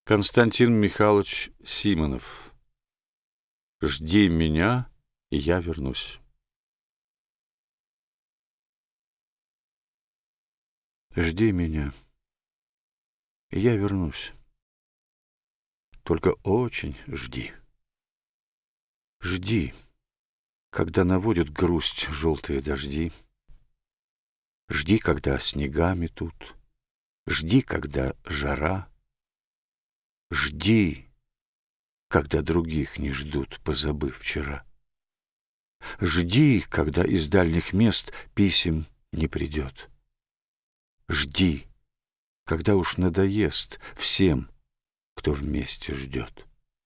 Константин Михайлович Симонов. Жди меня, и я вернусь. Жди меня, и я вернусь. Только очень жди. Жди, когда наводят грусть желтые дожди. Жди, когда снега метут. Жди, когда жара. Жди, когда других не ждут, позабыв вчера. Жди, когда из дальних мест писем не придет. Жди, когда уж надоест всем, кто вместе ждет.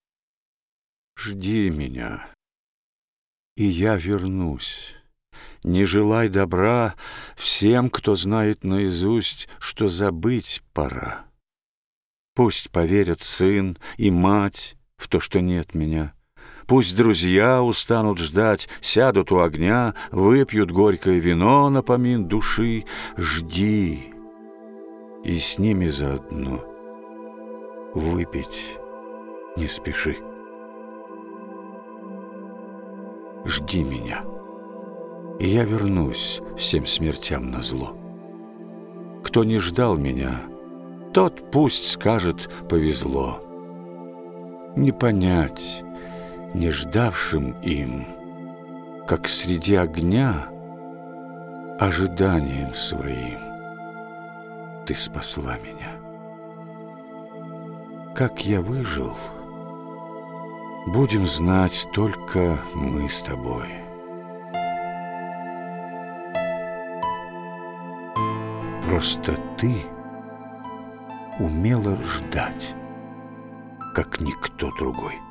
Жди меня, и я вернусь. Не желай добра всем, кто знает наизусть, что забыть пора. Пусть поверят сын и мать в то, что нет меня. Пусть друзья устанут ждать, сядут у огня, выпьют горькое вино напомин души. Жди, и с ними заодно выпить не спеши. Жди меня, и я вернусь всем смертям назло. Кто не ждал меня, тот пусть скажет повезло. Не понять не ждавшим им, как среди огня ожиданием своим ты спасла меня. Как я выжил, будем знать только мы с тобой. Просто ты умела ждать, как никто другой.